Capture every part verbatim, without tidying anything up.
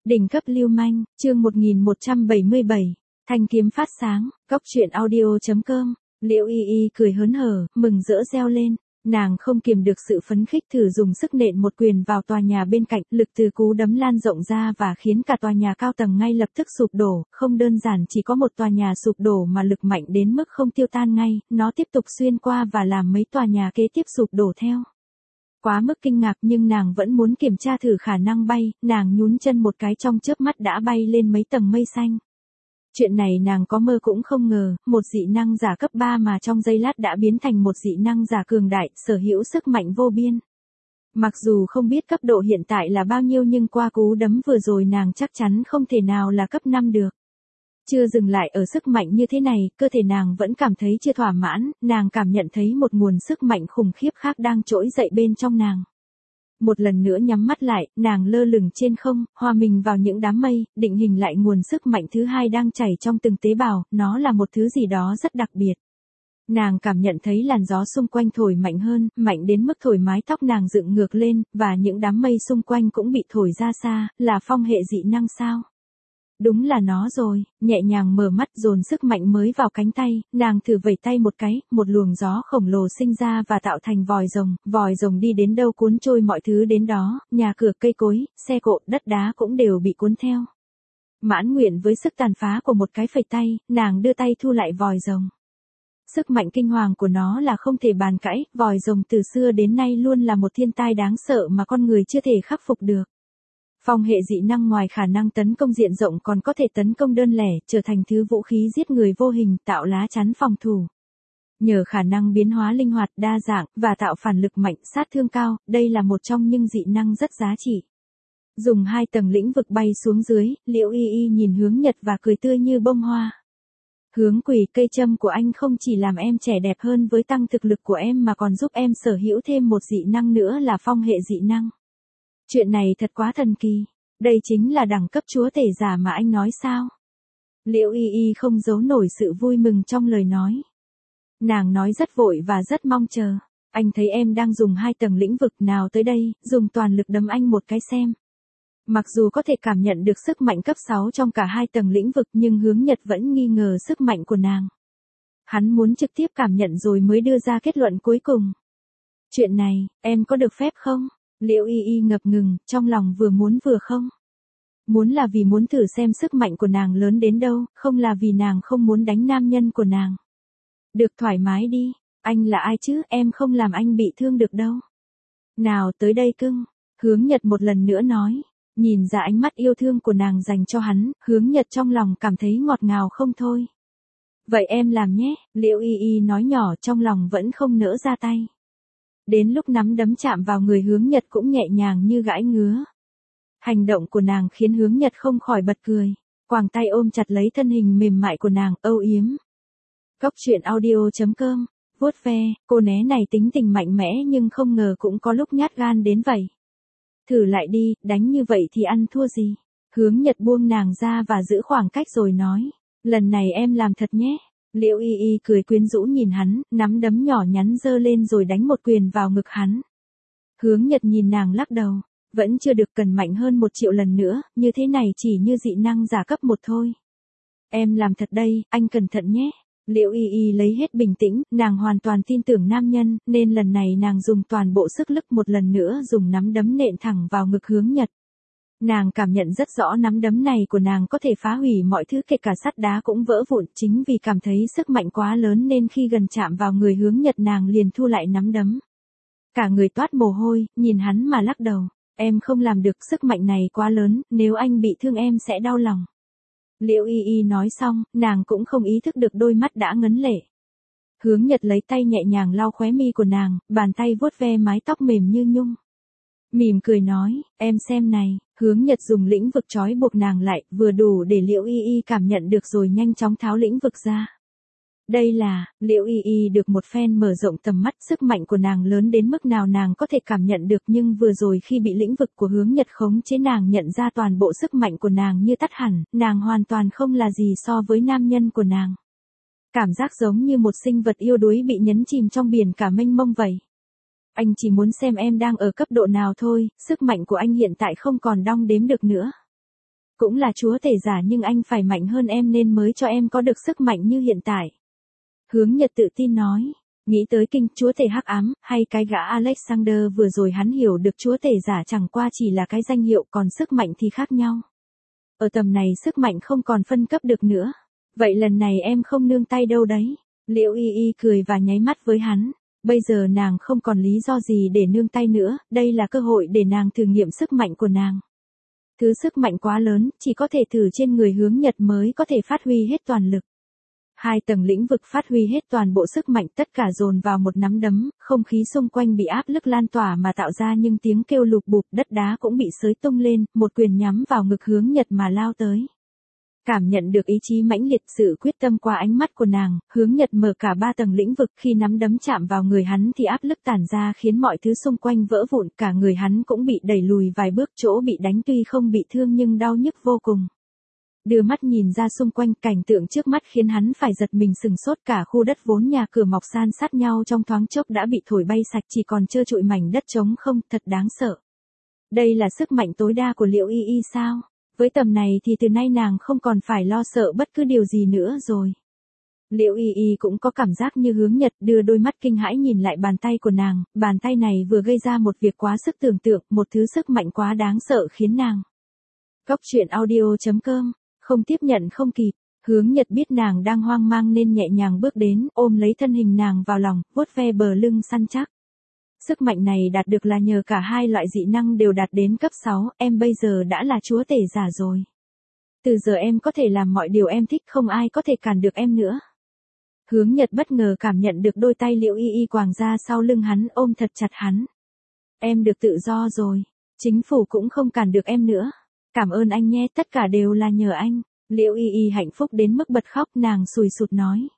Đỉnh cấp lưu manh, chương một nghìn một trăm bảy mươi bảy, thanh kiếm phát sáng, cốc truyện audio chấm com, Liễu Y Y cười hớn hở, mừng rỡ reo lên, nàng không kiềm được sự phấn khích thử dùng sức nện một quyền vào tòa nhà bên cạnh, lực từ cú đấm lan rộng ra và khiến cả tòa nhà cao tầng ngay lập tức sụp đổ, không đơn giản chỉ có một tòa nhà sụp đổ mà lực mạnh đến mức không tiêu tan ngay, nó tiếp tục xuyên qua và làm mấy tòa nhà kế tiếp sụp đổ theo. Quá mức kinh ngạc nhưng nàng vẫn muốn kiểm tra thử khả năng bay, nàng nhún chân một cái trong chớp mắt đã bay lên mấy tầng mây xanh. Chuyện này nàng có mơ cũng không ngờ, một dị năng giả cấp ba mà trong giây lát đã biến thành một dị năng giả cường đại, sở hữu sức mạnh vô biên. Mặc dù không biết cấp độ hiện tại là bao nhiêu nhưng qua cú đấm vừa rồi nàng chắc chắn không thể nào là cấp năm được. Chưa dừng lại ở sức mạnh như thế này, cơ thể nàng vẫn cảm thấy chưa thỏa mãn, nàng cảm nhận thấy một nguồn sức mạnh khủng khiếp khác đang trỗi dậy bên trong nàng. Một lần nữa nhắm mắt lại, nàng lơ lửng trên không, hòa mình vào những đám mây, định hình lại nguồn sức mạnh thứ hai đang chảy trong từng tế bào, nó là một thứ gì đó rất đặc biệt. Nàng cảm nhận thấy làn gió xung quanh thổi mạnh hơn, mạnh đến mức thổi mái tóc nàng dựng ngược lên, và những đám mây xung quanh cũng bị thổi ra xa, là phong hệ dị năng sao? Đúng là nó rồi, nhẹ nhàng mở mắt dồn sức mạnh mới vào cánh tay, nàng thử vẩy tay một cái, một luồng gió khổng lồ sinh ra và tạo thành vòi rồng, vòi rồng đi đến đâu cuốn trôi mọi thứ đến đó, nhà cửa cây cối, xe cộ, đất đá cũng đều bị cuốn theo. Mãn nguyện với sức tàn phá của một cái phẩy tay, nàng đưa tay thu lại vòi rồng. Sức mạnh kinh hoàng của nó là không thể bàn cãi, vòi rồng từ xưa đến nay luôn là một thiên tai đáng sợ mà con người chưa thể khắc phục được. Phong hệ dị năng ngoài khả năng tấn công diện rộng còn có thể tấn công đơn lẻ, trở thành thứ vũ khí giết người vô hình, tạo lá chắn phòng thủ. Nhờ khả năng biến hóa linh hoạt, đa dạng, và tạo phản lực mạnh, sát thương cao, đây là một trong những dị năng rất giá trị. Dùng hai tầng lĩnh vực bay xuống dưới, Liễu Y Y nhìn Hướng Nhật và cười tươi như bông hoa. Hướng Quỷ, cây châm của anh không chỉ làm em trẻ đẹp hơn với tăng thực lực của em mà còn giúp em sở hữu thêm một dị năng nữa là phong hệ dị năng. Chuyện này thật quá thần kỳ. Đây chính là đẳng cấp chúa tể giả mà anh nói sao? Liễu Y Y không giấu nổi sự vui mừng trong lời nói. Nàng nói rất vội và rất mong chờ. Anh thấy em đang dùng hai tầng lĩnh vực nào tới đây, dùng toàn lực đấm anh một cái xem. Mặc dù có thể cảm nhận được sức mạnh cấp sáu trong cả hai tầng lĩnh vực nhưng Hướng Nhật vẫn nghi ngờ sức mạnh của nàng. Hắn muốn trực tiếp cảm nhận rồi mới đưa ra kết luận cuối cùng. Chuyện này, em có được phép không? Liễu Y Y ngập ngừng, trong lòng vừa muốn vừa không. Muốn là vì muốn thử xem sức mạnh của nàng lớn đến đâu, không là vì nàng không muốn đánh nam nhân của nàng. Được thoải mái đi, anh là ai chứ, em không làm anh bị thương được đâu. Nào tới đây cưng, Hướng Nhật một lần nữa nói, nhìn ra ánh mắt yêu thương của nàng dành cho hắn, Hướng Nhật trong lòng cảm thấy ngọt ngào không thôi. Vậy em làm nhé, Liễu Y Y nói nhỏ trong lòng vẫn không nỡ ra tay. Đến lúc nắm đấm chạm vào người Hướng Nhật cũng nhẹ nhàng như gãi ngứa. Hành động của nàng khiến Hướng Nhật không khỏi bật cười, quàng tay ôm chặt lấy thân hình mềm mại của nàng, âu yếm. Cốc truyện audio chấm com, vuốt ve, cô né này tính tình mạnh mẽ nhưng không ngờ cũng có lúc nhát gan đến vậy. Thử lại đi, đánh như vậy thì ăn thua gì. Hướng Nhật buông nàng ra và giữ khoảng cách rồi nói, lần này em làm thật nhé. Liễu Y Y cười quyến rũ nhìn hắn, nắm đấm nhỏ nhắn giơ lên rồi đánh một quyền vào ngực hắn. Hướng Nhật nhìn nàng lắc đầu, vẫn chưa được, cần mạnh hơn một triệu lần nữa, như thế này chỉ như dị năng giả cấp một thôi. Em làm thật đây, anh cẩn thận nhé. Liễu Y Y lấy hết bình tĩnh, nàng hoàn toàn tin tưởng nam nhân, nên lần này nàng dùng toàn bộ sức lực một lần nữa dùng nắm đấm nện thẳng vào ngực Hướng Nhật. Nàng cảm nhận rất rõ nắm đấm này của nàng có thể phá hủy mọi thứ, kể cả sắt đá cũng vỡ vụn, chính vì cảm thấy sức mạnh quá lớn nên khi gần chạm vào người Hướng Nhật nàng liền thu lại nắm đấm. Cả người toát mồ hôi, nhìn hắn mà lắc đầu, em không làm được, sức mạnh này quá lớn, nếu anh bị thương em sẽ đau lòng. Liễu Y Y nói xong, nàng cũng không ý thức được đôi mắt đã ngấn lệ. Hướng Nhật lấy tay nhẹ nhàng lau khóe mi của nàng, bàn tay vuốt ve mái tóc mềm như nhung. Mỉm cười nói, em xem này, Hướng Nhật dùng lĩnh vực trói buộc nàng lại, vừa đủ để Liễu Y Y cảm nhận được rồi nhanh chóng tháo lĩnh vực ra. Đây là, Liễu Y Y được một phen mở rộng tầm mắt, sức mạnh của nàng lớn đến mức nào nàng có thể cảm nhận được nhưng vừa rồi khi bị lĩnh vực của Hướng Nhật khống chế nàng nhận ra toàn bộ sức mạnh của nàng như tắt hẳn, nàng hoàn toàn không là gì so với nam nhân của nàng. Cảm giác giống như một sinh vật yêu đuối bị nhấn chìm trong biển cả mênh mông vậy. Anh chỉ muốn xem em đang ở cấp độ nào thôi, sức mạnh của anh hiện tại không còn đong đếm được nữa. Cũng là chúa tể giả nhưng anh phải mạnh hơn em nên mới cho em có được sức mạnh như hiện tại. Hướng Nhật tự tin nói. Nghĩ tới kinh chúa tể hắc ám, hay cái gã Alexander vừa rồi hắn hiểu được chúa tể giả chẳng qua chỉ là cái danh hiệu còn sức mạnh thì khác nhau. Ở tầm này sức mạnh không còn phân cấp được nữa. Vậy lần này em không nương tay đâu đấy. Liễu Y Y cười và nháy mắt với hắn. Bây giờ nàng không còn lý do gì để nương tay nữa, đây là cơ hội để nàng thử nghiệm sức mạnh của nàng. Thứ sức mạnh quá lớn, chỉ có thể thử trên người Hướng Nhật mới có thể phát huy hết toàn lực. Hai tầng lĩnh vực phát huy hết toàn bộ sức mạnh tất cả dồn vào một nắm đấm, không khí xung quanh bị áp lực lan tỏa mà tạo ra những tiếng kêu lục bụp, đất đá cũng bị xới tung lên, một quyền nhắm vào ngực Hướng Nhật mà lao tới. Cảm nhận được ý chí mãnh liệt sự quyết tâm qua ánh mắt của nàng, Hướng Nhật mở cả ba tầng lĩnh vực khi nắm đấm chạm vào người hắn thì áp lực tản ra khiến mọi thứ xung quanh vỡ vụn, cả người hắn cũng bị đẩy lùi vài bước, chỗ bị đánh tuy không bị thương nhưng đau nhức vô cùng. Đưa mắt nhìn ra xung quanh, cảnh tượng trước mắt khiến hắn phải giật mình sừng sốt, cả khu đất vốn nhà cửa mọc san sát nhau trong thoáng chốc đã bị thổi bay sạch, chỉ còn trơ trụi mảnh đất trống không, thật đáng sợ. Đây là sức mạnh tối đa của Liễu Y Y sao? Với tầm này thì từ nay nàng không còn phải lo sợ bất cứ điều gì nữa rồi. Liễu Y Y cũng có cảm giác như Hướng Nhật, đưa đôi mắt kinh hãi nhìn lại bàn tay của nàng, bàn tay này vừa gây ra một việc quá sức tưởng tượng, một thứ sức mạnh quá đáng sợ khiến nàng. Góc truyện audio chấm com, không tiếp nhận không kịp, Hướng Nhật biết nàng đang hoang mang nên nhẹ nhàng bước đến, ôm lấy thân hình nàng vào lòng, vuốt ve bờ lưng săn chắc. Sức mạnh này đạt được là nhờ cả hai loại dị năng đều đạt đến cấp sáu, em bây giờ đã là chúa tể giả rồi. Từ giờ em có thể làm mọi điều em thích, không ai có thể cản được em nữa. Hướng Nhật bất ngờ cảm nhận được đôi tay Liễu Y Y quàng ra sau lưng hắn, ôm thật chặt hắn. Em được tự do rồi, chính phủ cũng không cản được em nữa. Cảm ơn anh nhé, tất cả đều là nhờ anh. Liễu Y Y hạnh phúc đến mức bật khóc, nàng sùi sụt nói.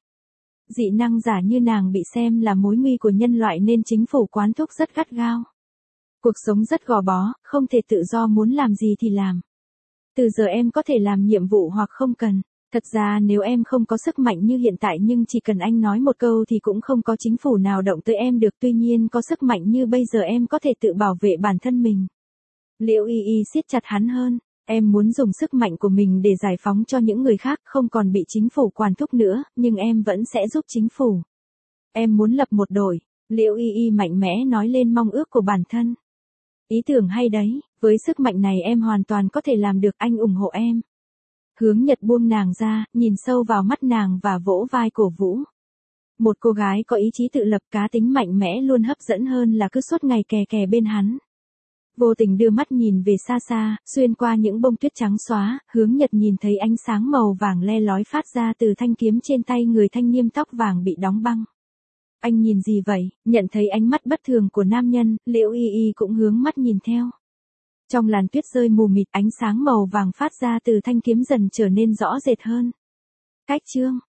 Dị năng giả như nàng bị xem là mối nguy của nhân loại nên chính phủ quán thúc rất gắt gao. Cuộc sống rất gò bó, không thể tự do muốn làm gì thì làm. Từ giờ em có thể làm nhiệm vụ hoặc không cần. Thật ra nếu em không có sức mạnh như hiện tại nhưng chỉ cần anh nói một câu thì cũng không có chính phủ nào động tới em được, tuy nhiên có sức mạnh như bây giờ em có thể tự bảo vệ bản thân mình. Liễu Y Y siết chặt hắn hơn. Em muốn dùng sức mạnh của mình để giải phóng cho những người khác, không còn bị chính phủ quản thúc nữa, nhưng em vẫn sẽ giúp chính phủ. Em muốn lập một đội. Liễu Y Y mạnh mẽ nói lên mong ước của bản thân. Ý tưởng hay đấy, với sức mạnh này em hoàn toàn có thể làm được, anh ủng hộ em. Hướng Nhật buông nàng ra, nhìn sâu vào mắt nàng và vỗ vai cổ vũ. Một cô gái có ý chí tự lập, cá tính mạnh mẽ luôn hấp dẫn hơn là cứ suốt ngày kè kè bên hắn. Vô tình đưa mắt nhìn về xa xa, xuyên qua những bông tuyết trắng xóa, Hướng Nhật nhìn thấy ánh sáng màu vàng le lói phát ra từ thanh kiếm trên tay người thanh niên tóc vàng bị đóng băng. Anh nhìn gì vậy? Nhận thấy ánh mắt bất thường của nam nhân, Liễu Y Y cũng hướng mắt nhìn theo. Trong làn tuyết rơi mù mịt, ánh sáng màu vàng phát ra từ thanh kiếm dần trở nên rõ rệt hơn. Cách chương